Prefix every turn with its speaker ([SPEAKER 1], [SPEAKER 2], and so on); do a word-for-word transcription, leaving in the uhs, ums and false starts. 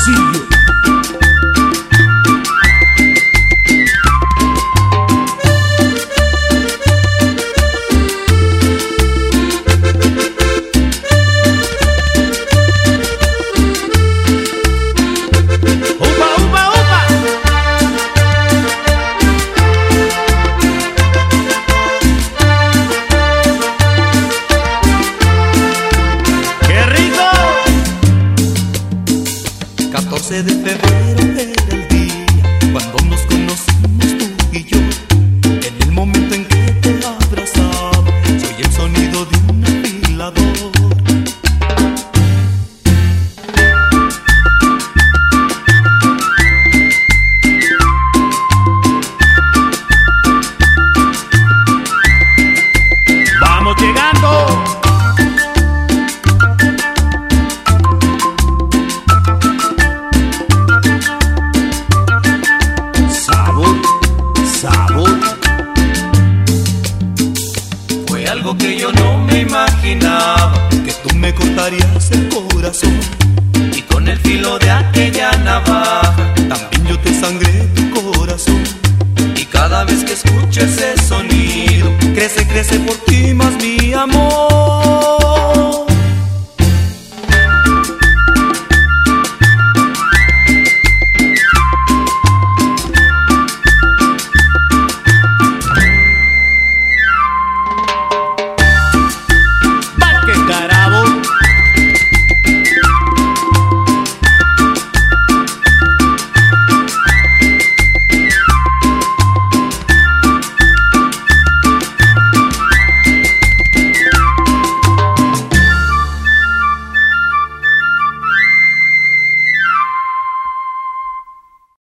[SPEAKER 1] Hermosillo.
[SPEAKER 2] catorce de febrero era el día cuando nos conocimos tú y yo. En el momento en que te abrazaba, se oye el sonido de un afilador.
[SPEAKER 1] Vamos llegando.
[SPEAKER 2] Algo que yo no me imaginaba, que tú me cortarías el corazón, y con el filo de aquella navaja también yo te sangré tu corazón. Y cada vez que escucho ese sonido, crece, crece por ti más mi amor.